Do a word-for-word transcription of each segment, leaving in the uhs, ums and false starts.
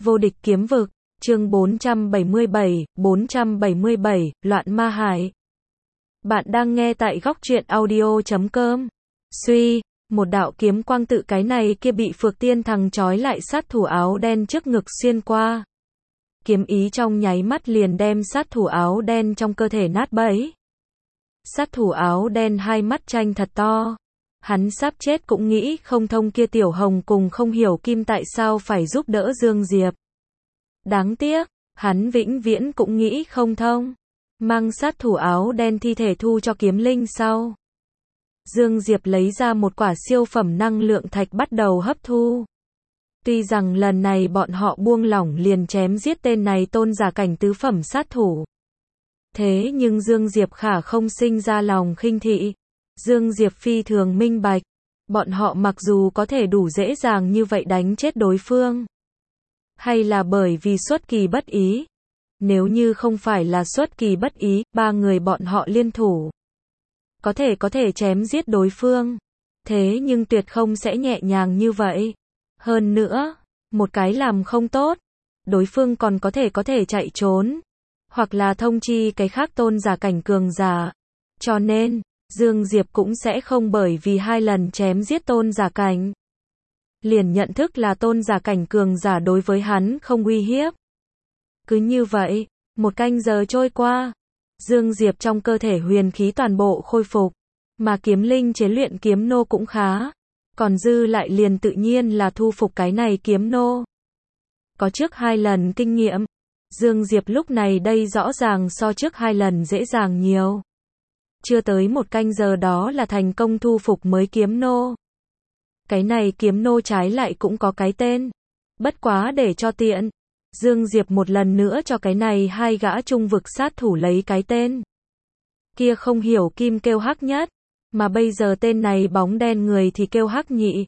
Vô địch kiếm vực, chương bốn trăm bảy mươi bảy, bốn trăm bảy mươi bảy, Loạn Ma Hải. Bạn đang nghe tại góc truyện audio chấm com. Suy, một đạo kiếm quang tự cái này kia bị Phược Tiên Thằng trói lại sát thủ áo đen trước ngực xuyên qua. Kiếm ý trong nháy mắt liền đem sát thủ áo đen trong cơ thể nát bấy. Sát thủ áo đen hai mắt tranh thật to. Hắn sắp chết cũng nghĩ không thông kia Tiểu Hồng cùng không hiểu Kim tại sao phải giúp đỡ Dương Diệp. Đáng tiếc, hắn vĩnh viễn cũng nghĩ không thông. Mang sát thủ áo đen thi thể thu cho kiếm linh sau. Dương Diệp lấy ra một quả siêu phẩm năng lượng thạch bắt đầu hấp thu. Tuy rằng lần này bọn họ buông lỏng liền chém giết tên này tôn giả cảnh tứ phẩm sát thủ. Thế nhưng Dương Diệp khả không sinh ra lòng khinh thị. Dương Diệp phi thường minh bạch. Bọn họ mặc dù có thể đủ dễ dàng như vậy đánh chết đối phương. Hay là bởi vì xuất kỳ bất ý. Nếu như không phải là xuất kỳ bất ý, ba người bọn họ liên thủ. Có thể có thể chém giết đối phương. Thế nhưng tuyệt không sẽ nhẹ nhàng như vậy. Hơn nữa, một cái làm không tốt. Đối phương còn có thể có thể chạy trốn. Hoặc là thông chi cái khác tôn giả cảnh cường giả. Cho nên, Dương Diệp cũng sẽ không bởi vì hai lần chém giết tôn giả cảnh. Liền nhận thức là tôn giả cảnh cường giả đối với hắn không uy hiếp. Cứ như vậy, một canh giờ trôi qua. Dương Diệp trong cơ thể huyền khí toàn bộ khôi phục. Mà kiếm linh chế luyện kiếm nô cũng khá. Còn dư lại liền tự nhiên là thu phục cái này kiếm nô. Có trước hai lần kinh nghiệm. Dương Diệp lúc này đây rõ ràng so trước hai lần dễ dàng nhiều. Chưa tới một canh giờ đó là thành công thu phục mới kiếm nô. Cái này kiếm nô trái lại cũng có cái tên. Bất quá để cho tiện. Dương Diệp một lần nữa cho cái này hai gã trung vực sát thủ lấy cái tên. Kia không hiểu Kim kêu Hắc Nhất. Mà bây giờ tên này bóng đen người thì kêu Hắc Nhị.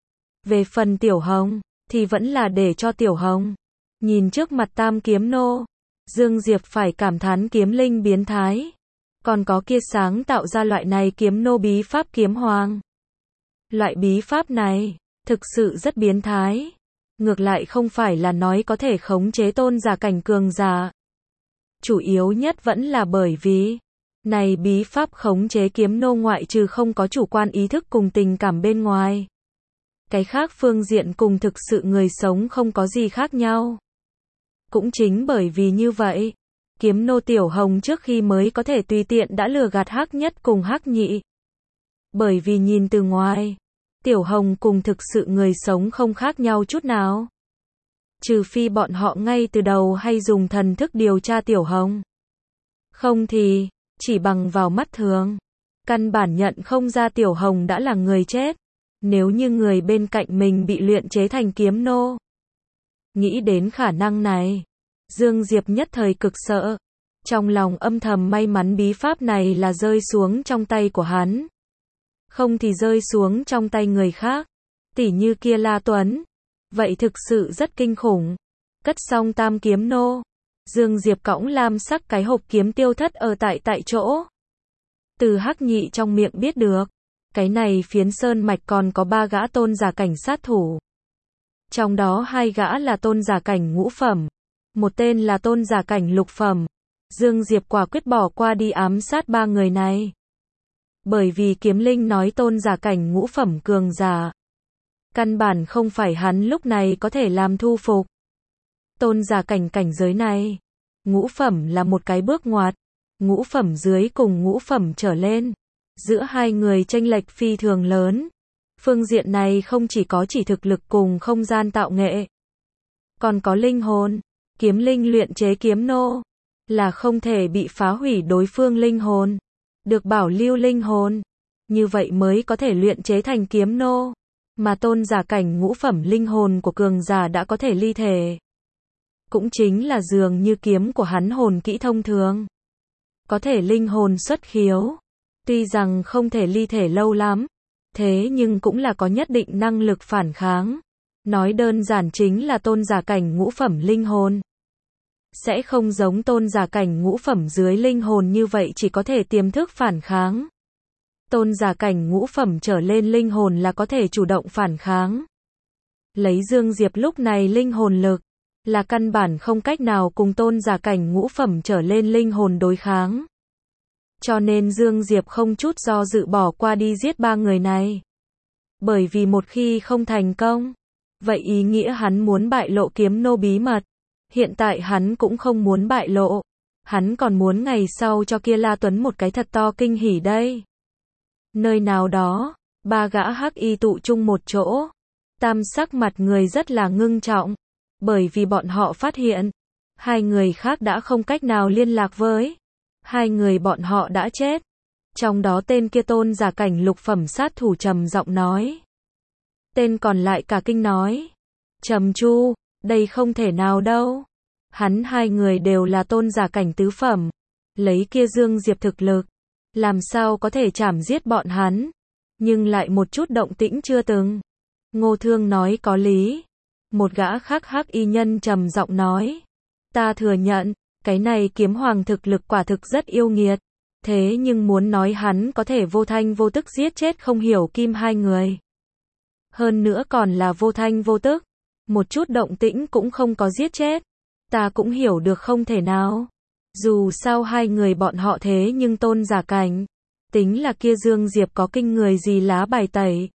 Về phần Tiểu Hồng, thì vẫn là để cho Tiểu Hồng. Nhìn trước mặt tam kiếm nô. Dương Diệp phải cảm thán kiếm linh biến thái. Còn có kia sáng tạo ra loại này kiếm nô bí pháp kiếm hoàng. Loại bí pháp này, thực sự rất biến thái. Ngược lại không phải là nói có thể khống chế tôn giả cảnh cường giả. Chủ yếu nhất vẫn là bởi vì, này bí pháp khống chế kiếm nô ngoại trừ không có chủ quan ý thức cùng tình cảm bên ngoài. Cái khác phương diện cùng thực sự người sống không có gì khác nhau. Cũng chính bởi vì như vậy. Kiếm nô Tiểu Hồng trước khi mới có thể tùy tiện đã lừa gạt Hắc Nhất cùng Hắc Nhị. Bởi vì nhìn từ ngoài, Tiểu Hồng cùng thực sự người sống không khác nhau chút nào. Trừ phi bọn họ ngay từ đầu hay dùng thần thức điều tra Tiểu Hồng. Không thì, chỉ bằng vào mắt thường, căn bản nhận không ra Tiểu Hồng đã là người chết. Nếu như người bên cạnh mình bị luyện chế thành kiếm nô. Nghĩ đến khả năng này. Dương Diệp nhất thời cực sợ. Trong lòng âm thầm may mắn bí pháp này là rơi xuống trong tay của hắn. Không thì rơi xuống trong tay người khác. Tỉ như kia La Tuấn. Vậy thực sự rất kinh khủng. Cất xong tam kiếm nô. Dương Diệp cõng lam sắc cái hộp kiếm tiêu thất ở tại tại chỗ. Từ Hắc Nhị trong miệng biết được. Cái này phiến sơn mạch còn có ba gã tôn giả cảnh sát thủ. Trong đó hai gã là tôn giả cảnh ngũ phẩm. Một tên là tôn giả cảnh lục phẩm. Dương Diệp quả quyết bỏ qua đi ám sát ba người này. Bởi vì kiếm linh nói tôn giả cảnh ngũ phẩm cường giả. Căn bản không phải hắn lúc này có thể làm thu phục. Tôn giả cảnh cảnh giới này. Ngũ phẩm là một cái bước ngoặt. Ngũ phẩm dưới cùng ngũ phẩm trở lên. Giữa hai người chênh lệch phi thường lớn. Phương diện này không chỉ có chỉ thực lực cùng không gian tạo nghệ. Còn có linh hồn. Kiếm linh luyện chế kiếm nô. Là không thể bị phá hủy đối phương linh hồn. Được bảo lưu linh hồn. Như vậy mới có thể luyện chế thành kiếm nô. Mà tôn giả cảnh ngũ phẩm linh hồn của cường giả đã có thể ly thể. Cũng chính là dường như kiếm của hắn hồn kỹ thông thường. Có thể linh hồn xuất khiếu. Tuy rằng không thể ly thể lâu lắm. Thế nhưng cũng là có nhất định năng lực phản kháng. Nói đơn giản chính là tôn giả cảnh ngũ phẩm linh hồn. Sẽ không giống tôn giả cảnh ngũ phẩm dưới linh hồn như vậy chỉ có thể tiềm thức phản kháng. Tôn giả cảnh ngũ phẩm trở lên linh hồn là có thể chủ động phản kháng. Lấy Dương Diệp lúc này linh hồn lực, là căn bản không cách nào cùng tôn giả cảnh ngũ phẩm trở lên linh hồn đối kháng. Cho nên Dương Diệp không chút do dự bỏ qua đi giết ba người này. Bởi vì một khi không thành công, vậy ý nghĩa hắn muốn bại lộ kiếm nô bí mật. Hiện tại hắn cũng không muốn bại lộ. Hắn còn muốn ngày sau cho kia La Tuấn một cái thật to kinh hỉ đây. Nơi nào đó, ba gã hắc y tụ chung một chỗ. Tam sắc mặt người rất là ngưng trọng. Bởi vì bọn họ phát hiện, hai người khác đã không cách nào liên lạc với. Hai người bọn họ đã chết. Trong đó tên kia tôn giả cảnh lục phẩm sát thủ trầm giọng nói. Tên còn lại cả kinh nói. Trầm Chu, đây không thể nào đâu. Hắn hai người đều là tôn giả cảnh tứ phẩm. Lấy kia Dương Diệp thực lực, làm sao có thể chảm giết bọn hắn. Nhưng lại một chút động tĩnh chưa từng. Ngô Thương nói có lý. Một gã khác hắc y nhân trầm giọng nói. Ta thừa nhận, cái này kiếm hoàng thực lực quả thực rất yêu nghiệt. Thế nhưng muốn nói hắn có thể vô thanh vô tức giết chết không hiểu kim hai người. Hơn nữa còn là vô thanh vô tức. Một chút động tĩnh cũng không có giết chết. Ta cũng hiểu được không thể nào. Dù sao hai người bọn họ thế nhưng tôn giả cảnh. Tính là kia Dương Diệp có kinh người gì lá bài tẩy.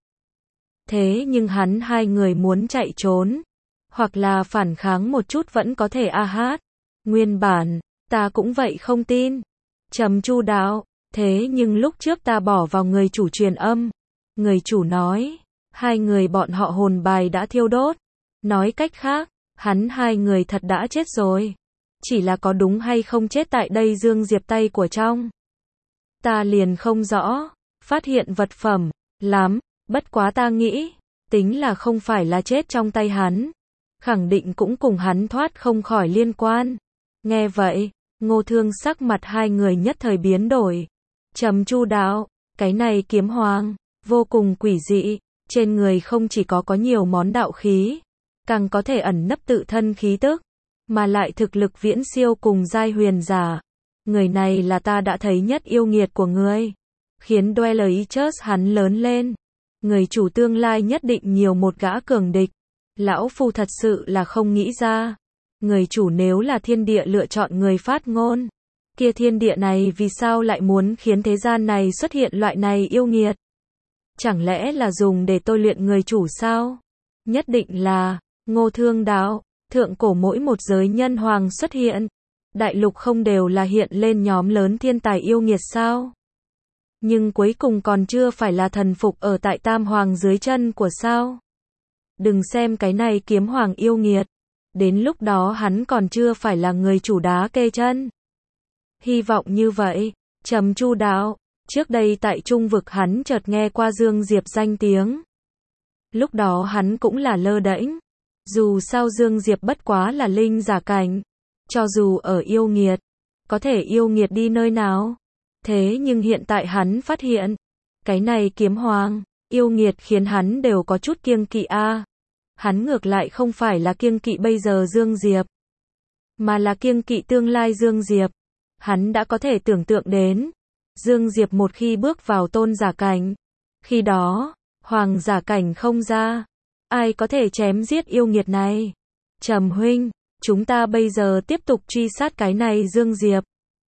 Thế nhưng hắn hai người muốn chạy trốn. Hoặc là phản kháng một chút vẫn có thể a hát. Nguyên bản, ta cũng vậy không tin. Trầm Chu đạo, thế nhưng lúc trước ta bỏ vào người chủ truyền âm. Người chủ nói, hai người bọn họ hồn bài đã thiêu đốt. Nói cách khác, hắn hai người thật đã chết rồi. Chỉ là có đúng hay không chết tại đây Dương Diệp tay của trong. Ta liền không rõ, phát hiện vật phẩm, lắm, bất quá ta nghĩ, tính là không phải là chết trong tay hắn. Khẳng định cũng cùng hắn thoát không khỏi liên quan. Nghe vậy, Ngô Thương sắc mặt hai người nhất thời biến đổi. Trầm Chu đạo, cái này kiếm hoàng, vô cùng quỷ dị, trên người không chỉ có có nhiều món đạo khí, càng có thể ẩn nấp tự thân khí tức, mà lại thực lực viễn siêu cùng giai huyền giả. Người này là ta đã thấy nhất yêu nghiệt của ngươi. Khiến Dwellers hắn lớn lên. Người chủ tương lai nhất định nhiều một gã cường địch. Lão phu thật sự là không nghĩ ra. Người chủ nếu là thiên địa lựa chọn người phát ngôn. Kia thiên địa này vì sao lại muốn khiến thế gian này xuất hiện loại này yêu nghiệt? Chẳng lẽ là dùng để tôi luyện người chủ sao? Nhất định là, Ngô Thương đạo, thượng cổ mỗi một giới nhân hoàng xuất hiện. Đại lục không đều là hiện lên nhóm lớn thiên tài yêu nghiệt sao? Nhưng cuối cùng còn chưa phải là thần phục ở tại tam hoàng dưới chân của sao? Đừng xem cái này kiếm hoàng yêu nghiệt. Đến lúc đó hắn còn chưa phải là người chủ đá kê chân. Hy vọng như vậy, Trầm Chu đạo, trước đây tại trung vực hắn chợt nghe qua Dương Diệp danh tiếng. Lúc đó hắn cũng là lơ đễnh. Dù sao Dương Diệp bất quá là linh giả cảnh. Cho dù ở yêu nghiệt, có thể yêu nghiệt đi nơi nào. Thế nhưng hiện tại hắn phát hiện, cái này kiếm hoàng, yêu nghiệt khiến hắn đều có chút kiêng kỵ a. Hắn ngược lại không phải là kiêng kỵ bây giờ Dương Diệp, mà là kiêng kỵ tương lai Dương Diệp. Hắn đã có thể tưởng tượng đến, Dương Diệp một khi bước vào tôn giả cảnh, khi đó, hoàng giả cảnh không ra, ai có thể chém giết yêu nghiệt này. Trầm huynh, chúng ta bây giờ tiếp tục truy sát cái này Dương Diệp.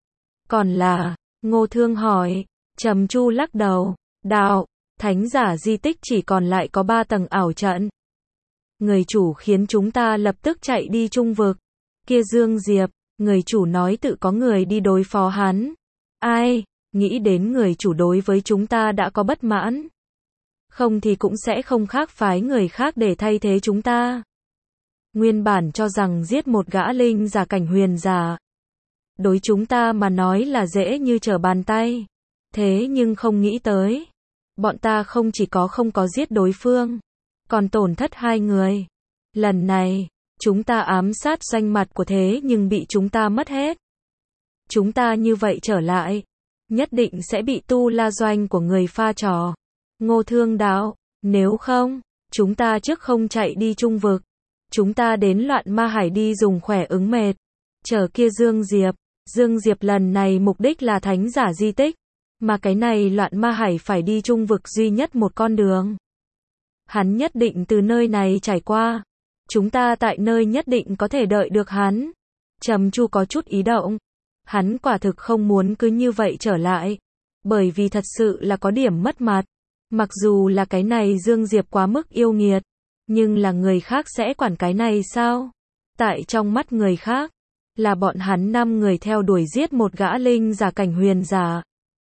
Còn là, Ngô Thương hỏi, Trầm Chu lắc đầu, đạo, thánh giả di tích chỉ còn lại có ba tầng ảo trận. Người chủ khiến chúng ta lập tức chạy đi trung vực. Kia Dương Diệp, người chủ nói tự có người đi đối phó hắn. Ai, nghĩ đến người chủ đối với chúng ta đã có bất mãn. Không thì cũng sẽ không khác phái người khác để thay thế chúng ta. Nguyên bản cho rằng giết một gã linh giả cảnh huyền giả, đối chúng ta mà nói là dễ như trở bàn tay. Thế nhưng không nghĩ tới, bọn ta không chỉ có không có giết đối phương, còn tổn thất hai người. Lần này, chúng ta ám sát doanh mặt của thế nhưng bị chúng ta mất hết. Chúng ta như vậy trở lại, nhất định sẽ bị tu la doanh của người pha trò. Ngô Thương đạo, nếu không, chúng ta trước không chạy đi trung vực. Chúng ta đến loạn ma hải đi dùng khỏe ứng mệt. Chờ kia Dương Diệp. Dương Diệp lần này mục đích là thánh giả di tích. Mà cái này loạn ma hải phải đi trung vực duy nhất một con đường. Hắn nhất định từ nơi này trải qua. Chúng ta tại nơi nhất định có thể đợi được hắn. Trầm Chu có chút ý động. Hắn quả thực không muốn cứ như vậy trở lại. Bởi vì thật sự là có điểm mất mặt. Mặc dù là cái này Dương Diệp quá mức yêu nghiệt. Nhưng là người khác sẽ quản cái này sao? Tại trong mắt người khác, là bọn hắn năm người theo đuổi giết một gã linh giả cảnh huyền giả.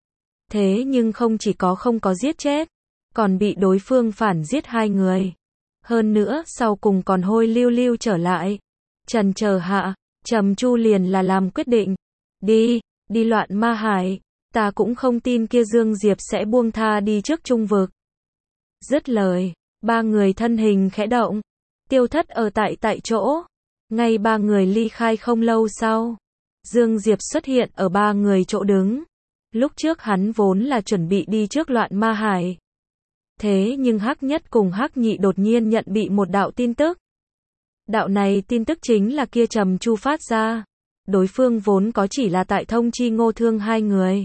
Thế nhưng không chỉ có không có giết chết, còn bị đối phương phản giết hai người. Hơn nữa sau cùng còn hôi lưu lưu trở lại. Trần chờ hạ, Trầm Chu liền là làm quyết định. Đi, đi loạn ma hải. Ta cũng không tin kia Dương Diệp sẽ buông tha đi trước trung vực. Dứt lời, ba người thân hình khẽ động, tiêu thất ở tại tại chỗ. Ngay ba người ly khai không lâu sau, Dương Diệp xuất hiện ở ba người chỗ đứng. Lúc trước hắn vốn là chuẩn bị đi trước loạn ma hải. Thế nhưng Hắc Nhất cùng Hắc Nhị đột nhiên nhận bị một đạo tin tức. Đạo này tin tức chính là kia Trầm Chu phát ra. Đối phương vốn có chỉ là tại thông chi Ngô Thương hai người.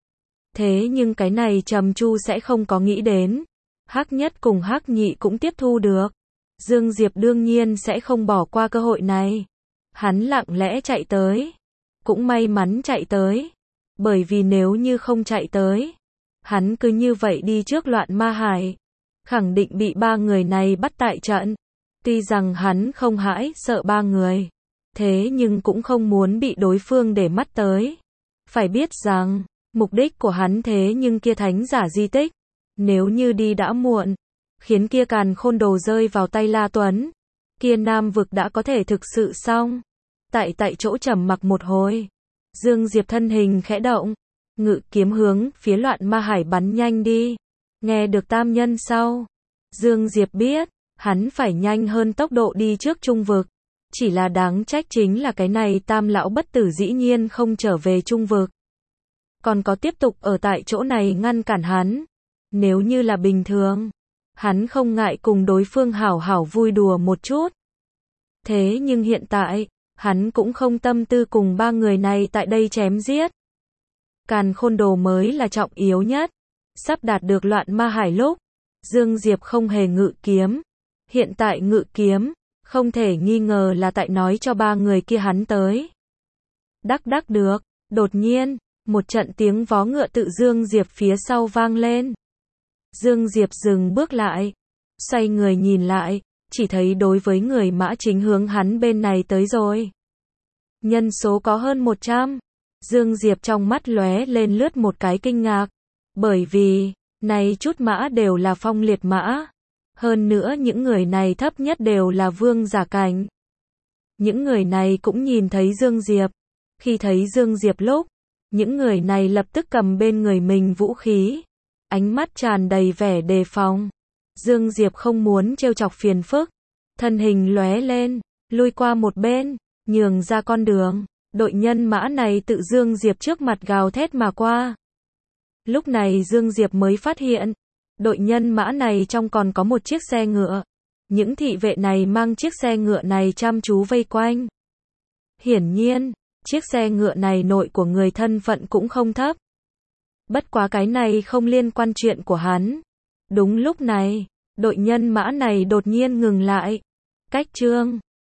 Thế nhưng cái này Trầm Chu sẽ không có nghĩ đến. Hắc Nhất cùng Hắc Nhị cũng tiếp thu được. Dương Diệp đương nhiên sẽ không bỏ qua cơ hội này. Hắn lặng lẽ chạy tới. Cũng may mắn chạy tới. Bởi vì nếu như không chạy tới, hắn cứ như vậy đi trước loạn ma hải, khẳng định bị ba người này bắt tại trận. Tuy rằng hắn không hãi sợ ba người, thế nhưng cũng không muốn bị đối phương để mắt tới. Phải biết rằng, mục đích của hắn thế nhưng kia thánh giả di tích. Nếu như đi đã muộn, khiến kia càn khôn đồ rơi vào tay La Tuấn, kia Nam vực đã có thể thực sự xong. Tại tại chỗ trầm mặc một hồi, Dương Diệp thân hình khẽ động, ngự kiếm hướng phía loạn ma hải bắn nhanh đi. Nghe được tam nhân sau, Dương Diệp biết, hắn phải nhanh hơn tốc độ đi trước trung vực. Chỉ là đáng trách chính là cái này tam lão bất tử dĩ nhiên không trở về trung vực. Còn có tiếp tục ở tại chỗ này ngăn cản hắn. Nếu như là bình thường, hắn không ngại cùng đối phương hảo hảo vui đùa một chút. Thế nhưng hiện tại, hắn cũng không tâm tư cùng ba người này tại đây chém giết. Càn khôn đồ mới là trọng yếu nhất. Sắp đạt được loạn ma hải lúc, Dương Diệp không hề ngự kiếm. Hiện tại ngự kiếm, không thể nghi ngờ là tại nói cho ba người kia hắn tới. Đắc đắc được, đột nhiên, một trận tiếng vó ngựa tự Dương Diệp phía sau vang lên. Dương Diệp dừng bước lại, xoay người nhìn lại, chỉ thấy đối với người mã chính hướng hắn bên này tới rồi. Nhân số có hơn một trăm. Dương Diệp trong mắt lóe lên lướt một cái kinh ngạc. Bởi vì, này chút mã đều là phong liệt mã. Hơn nữa những người này thấp nhất đều là vương giả cảnh. Những người này cũng nhìn thấy Dương Diệp. Khi thấy Dương Diệp lúc, những người này lập tức cầm bên người mình vũ khí. Ánh mắt tràn đầy vẻ đề phòng. Dương Diệp không muốn trêu chọc phiền phức. Thân hình lóe lên, lui qua một bên, nhường ra con đường. Đội nhân mã này tự Dương Diệp trước mặt gào thét mà qua. Lúc này Dương Diệp mới phát hiện, đội nhân mã này trong còn có một chiếc xe ngựa. Những thị vệ này mang chiếc xe ngựa này chăm chú vây quanh. Hiển nhiên, chiếc xe ngựa này nội của người thân phận cũng không thấp. Bất quá cái này không liên quan chuyện của hắn. Đúng lúc này, đội nhân mã này đột nhiên ngừng lại. Cách trương,